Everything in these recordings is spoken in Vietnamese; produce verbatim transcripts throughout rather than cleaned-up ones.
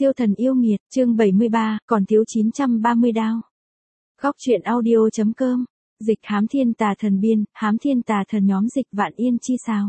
Siêu thần yêu nghiệt, chương bảy mươi ba, còn thiếu chín trăm ba mươi đao. Góc truyện audio.com, dịch hám thiên tà thần biên, hám thiên tà thần nhóm dịch vạn yên chi sao.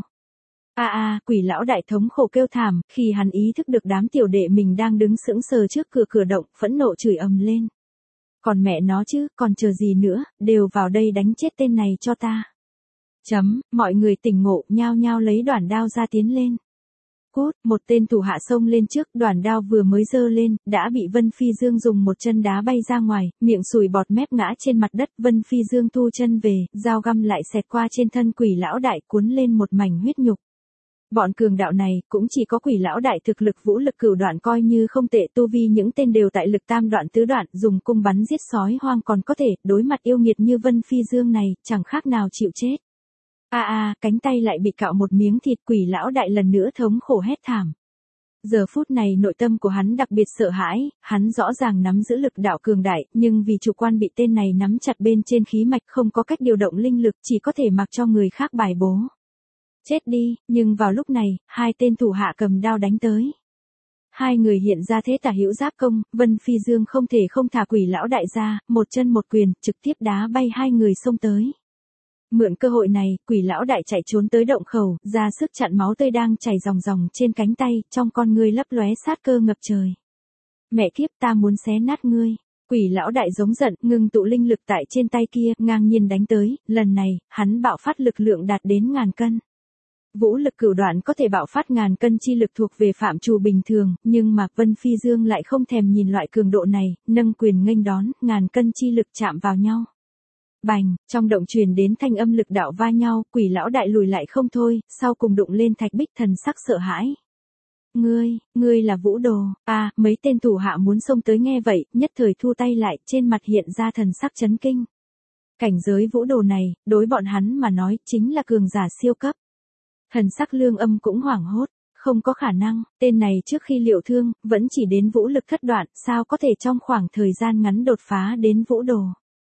A a, quỷ lão đại thống khổ kêu thảm, khi hắn ý thức được đám tiểu đệ mình đang đứng sững sờ trước cửa cửa động, phẫn nộ chửi ầm lên. Còn mẹ nó chứ, còn chờ gì nữa, đều vào đây đánh chết tên này cho ta. Chấm, mọi người tỉnh ngộ, nhao nhao lấy đoản đao ra tiến lên. Cút, một tên thủ hạ xông lên trước, đoản đao vừa mới giơ lên, đã bị Vân Phi Dương dùng một chân đá bay ra ngoài, miệng sùi bọt mép ngã trên mặt đất. Vân Phi Dương thu chân về, dao găm lại xẹt qua trên thân quỷ lão đại, cuốn lên một mảnh huyết nhục. Bọn cường đạo này, cũng chỉ có quỷ lão đại thực lực vũ lực cửu đoạn coi như không tệ, tu vi những tên đều tại lực tam đoạn tứ đoạn, dùng cung bắn giết sói hoang còn có thể, đối mặt yêu nghiệt như Vân Phi Dương này, chẳng khác nào chịu chết. A a, cánh tay lại bị cạo một miếng thịt, quỷ lão đại lần nữa thống khổ hét thảm. Giờ phút này nội tâm của hắn đặc biệt sợ hãi, hắn rõ ràng nắm giữ lực đạo cường đại, nhưng vì chủ quan bị tên này nắm chặt bên trên khí mạch, không có cách điều động linh lực, chỉ có thể mặc cho người khác bài bố. Chết đi, nhưng vào lúc này, hai tên thủ hạ cầm đao đánh tới. Hai người hiện ra thế tả hữu giáp công, Vân Phi Dương không thể không thả quỷ lão đại ra, một chân một quyền, trực tiếp đá bay hai người xông tới. Mượn cơ hội này, quỷ lão đại chạy trốn tới động khẩu, ra sức chặn máu tươi đang chảy ròng ròng trên cánh tay, trong con ngươi lấp lóe sát cơ ngập trời. Mẹ kiếp, ta muốn xé nát ngươi. Quỷ lão đại giống giận, ngừng tụ linh lực tại trên tay kia, ngang nhiên đánh tới, lần này, hắn bạo phát lực lượng đạt đến ngàn cân. Vũ lực cửu đoạn có thể bạo phát ngàn cân chi lực thuộc về phạm trù bình thường, nhưng mà Vân Phi Dương lại không thèm nhìn loại cường độ này, nâng quyền nghênh đón, ngàn cân chi lực chạm vào nhau. Bành, trong động truyền đến thanh âm lực đạo va nhau, quỷ lão đại lùi lại không thôi, sau cùng đụng lên thạch bích, thần sắc sợ hãi. Ngươi, ngươi là Vũ Đồ. À, mấy tên thủ hạ muốn xông tới nghe vậy, nhất thời thu tay lại, trên mặt hiện ra thần sắc chấn kinh. Cảnh giới Vũ Đồ này, đối bọn hắn mà nói, chính là cường giả siêu cấp. Thần sắc Lương Âm cũng hoảng hốt, không có khả năng, tên này trước khi liệu thương, vẫn chỉ đến vũ lực thất đoạn, sao có thể trong khoảng thời gian ngắn đột phá đến Vũ Đồ.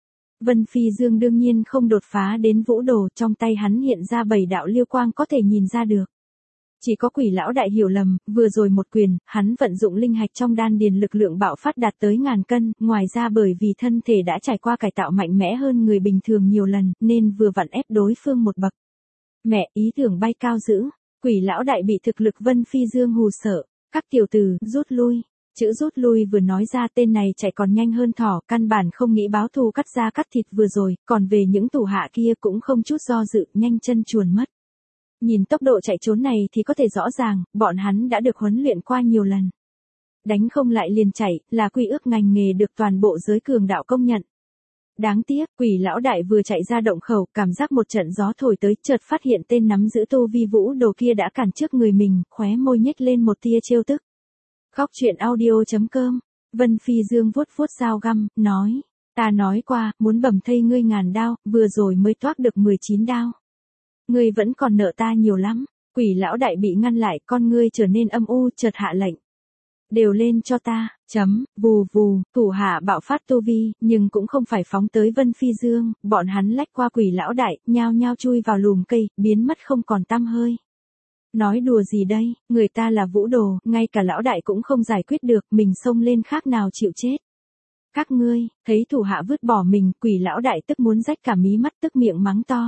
Vân Phi Dương đương nhiên không đột phá đến Vũ Đồ, trong tay hắn hiện ra bảy đạo liêu quang có thể nhìn ra được. Chỉ có quỷ lão đại hiểu lầm, vừa rồi một quyền, hắn vận dụng linh hạch trong đan điền lực lượng bạo phát đạt tới ngàn cân, ngoài ra bởi vì thân thể đã trải qua cải tạo mạnh mẽ hơn người bình thường nhiều lần, nên vừa vặn ép đối phương một bậc. Mẹ, ý tưởng bay cao dữ, quỷ lão đại bị thực lực Vân Phi Dương hù sợ, các tiểu tử, rút lui. Chữ rút lui vừa nói ra tên này chạy còn nhanh hơn thỏ, căn bản không nghĩ báo thù cắt da cắt thịt vừa rồi, còn về những thủ hạ kia cũng không chút do dự, nhanh chân chuồn mất. Nhìn tốc độ chạy trốn này thì có thể rõ ràng, bọn hắn đã được huấn luyện qua nhiều lần. Đánh không lại liền chạy, là quy ước ngành nghề được toàn bộ giới cường đạo công nhận. Đáng tiếc, quỷ lão đại vừa chạy ra động khẩu, cảm giác một trận gió thổi tới, chợt phát hiện tên nắm giữ tu vi Vũ Đồ kia đã cản trước người mình, khóe môi nhếch lên một tia trêu tức. Góc truyện audio.com, Vân Phi Dương vuốt vuốt dao găm, nói, ta nói qua, muốn bầm thây ngươi ngàn đao, vừa rồi mới toác được mười chín đao. Ngươi vẫn còn nợ ta nhiều lắm, quỷ lão đại bị ngăn lại, con ngươi trở nên âm u, chợt hạ lệnh. Đều lên cho ta, chấm, vù vù, thủ hạ bạo phát tu vi, nhưng cũng không phải phóng tới Vân Phi Dương, bọn hắn lách qua quỷ lão đại, nhao nhao chui vào lùm cây, biến mất không còn tăm hơi. Nói đùa gì đây, người ta là Vũ Đồ, ngay cả lão đại cũng không giải quyết được, mình xông lên khác nào chịu chết. Các ngươi, thấy thủ hạ vứt bỏ mình, quỷ lão đại tức muốn rách cả mí mắt, tức miệng mắng to.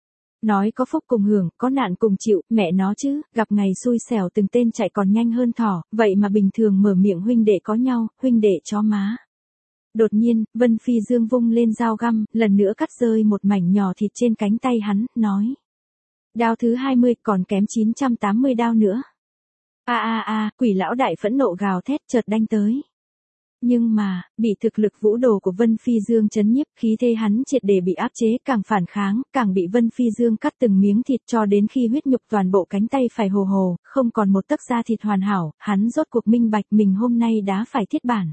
Nói có phúc cùng hưởng, có nạn cùng chịu, mẹ nó chứ, gặp ngày xui xẻo từng tên chạy còn nhanh hơn thỏ, vậy mà bình thường mở miệng huynh đệ có nhau, huynh đệ chó má. Đột nhiên, Vân Phi Dương vung lên dao găm, lần nữa cắt rơi một mảnh nhỏ thịt trên cánh tay hắn, nói. Đao thứ hai mươi, còn kém chín trăm tám mươi đao nữa. A a a, quỷ lão đại phẫn nộ gào thét chợt đánh tới. Nhưng mà, bị thực lực Vũ Đồ của Vân Phi Dương chấn nhiếp, khí thế hắn triệt để bị áp chế, càng phản kháng, càng bị Vân Phi Dương cắt từng miếng thịt cho đến khi huyết nhục toàn bộ cánh tay phải hồ hồ, không còn một tấc da thịt hoàn hảo, hắn rốt cuộc minh bạch mình hôm nay đã phải thiết bản.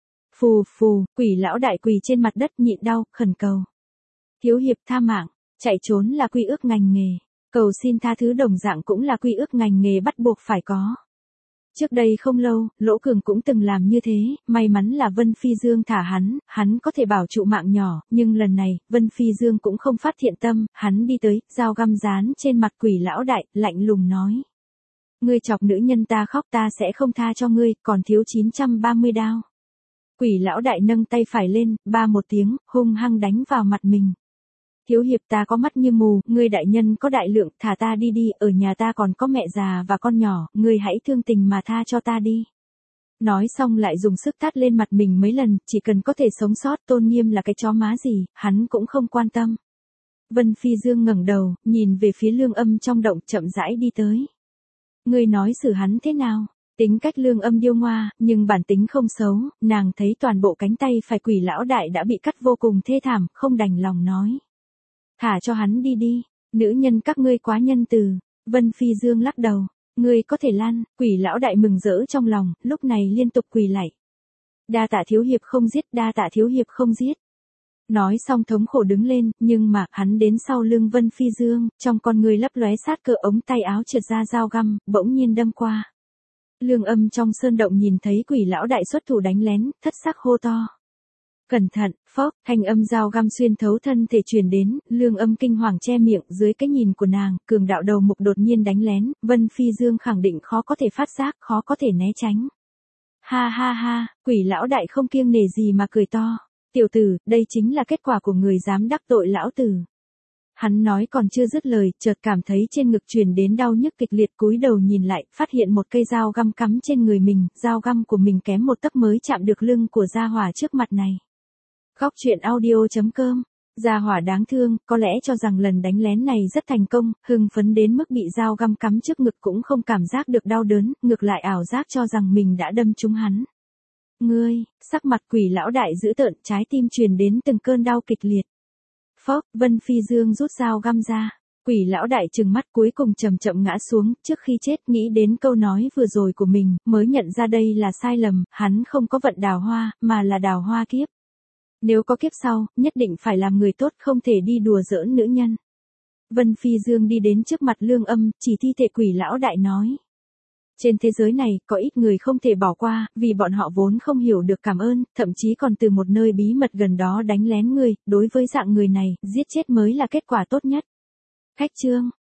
Phù phù, quỷ lão đại quỳ trên mặt đất nhịn đau, khẩn cầu. Thiếu hiệp tha mạng, chạy trốn là quy ước ngành nghề. Cầu xin tha thứ đồng dạng cũng là quy ước ngành nghề bắt buộc phải có. Trước đây không lâu, Lỗ Cường cũng từng làm như thế, may mắn là Vân Phi Dương thả hắn, hắn có thể bảo trụ mạng nhỏ, nhưng lần này, Vân Phi Dương cũng không phát thiện tâm, hắn đi tới, dao găm dán trên mặt quỷ lão đại, lạnh lùng nói. Ngươi chọc nữ nhân ta khóc ta sẽ không tha cho ngươi, còn thiếu chín trăm ba mươi đao. Quỷ lão đại nâng tay phải lên, ba một tiếng, hung hăng đánh vào mặt mình. Thiếu hiệp ta có mắt như mù, ngươi đại nhân có đại lượng, thả ta đi đi, ở nhà ta còn có mẹ già và con nhỏ, ngươi hãy thương tình mà tha cho ta đi. Nói xong lại dùng sức tát lên mặt mình mấy lần, chỉ cần có thể sống sót, tôn nghiêm là cái chó má gì, hắn cũng không quan tâm. Vân Phi Dương ngẩng đầu, nhìn về phía Lương Âm trong động, chậm rãi đi tới. Ngươi nói xử hắn thế nào? Tính cách Lương Âm điêu ngoa, nhưng bản tính không xấu, nàng thấy toàn bộ cánh tay phải quỷ lão đại đã bị cắt vô cùng thê thảm, không đành lòng nói. Thả cho hắn đi đi, nữ nhân các ngươi quá nhân từ. Vân Phi Dương lắc đầu, ngươi có thể lan, quỷ lão đại mừng rỡ trong lòng, lúc này liên tục quỳ lạy. Đa tạ thiếu hiệp không giết, đa tạ thiếu hiệp không giết. Nói xong thống khổ đứng lên, nhưng mà hắn đến sau lưng Vân Phi Dương, trong con người lấp lóe sát cơ, ống tay áo trượt ra dao găm, bỗng nhiên đâm qua. Lương Âm trong sơn động nhìn thấy quỷ lão đại xuất thủ đánh lén, thất sắc hô to. Cẩn thận, phốc, thanh âm dao găm xuyên thấu thân thể truyền đến, Lương Âm kinh hoàng che miệng, dưới cái nhìn của nàng, cường đạo đầu mục đột nhiên đánh lén, Vân Phi Dương khẳng định khó có thể phát giác, khó có thể né tránh. Ha ha ha, quỷ lão đại không kiêng nể gì mà cười to. Tiểu tử, đây chính là kết quả của người dám đắc tội lão tử. Hắn nói còn chưa dứt lời, chợt cảm thấy trên ngực truyền đến đau nhức kịch liệt, cúi đầu nhìn lại, phát hiện một cây dao găm cắm trên người mình, dao găm của mình kém một tấc mới chạm được lưng của gia hỏa trước mặt này. Góc truyện audio chấm com. Gia hỏa đáng thương, có lẽ cho rằng lần đánh lén này rất thành công, hưng phấn đến mức bị dao găm cắm trước ngực cũng không cảm giác được đau đớn, ngược lại ảo giác cho rằng mình đã đâm trúng hắn. Ngươi, sắc mặt quỷ lão đại dữ tợn, trái tim truyền đến từng cơn đau kịch liệt. Phốc, Vân Phi Dương rút dao găm ra. Quỷ lão đại trừng mắt cuối cùng chậm chậm ngã xuống, trước khi chết nghĩ đến câu nói vừa rồi của mình, mới nhận ra đây là sai lầm, hắn không có vận đào hoa, mà là đào hoa kiếp. Nếu có kiếp sau, nhất định phải làm người tốt, không thể đi đùa giỡn nữ nhân. Vân Phi Dương đi đến trước mặt Lương Âm, chỉ thi thể quỷ lão đại nói. Trên thế giới này, có ít người không thể bỏ qua, vì bọn họ vốn không hiểu được cảm ơn, thậm chí còn từ một nơi bí mật gần đó đánh lén người, đối với dạng người này, giết chết mới là kết quả tốt nhất. Khách chương.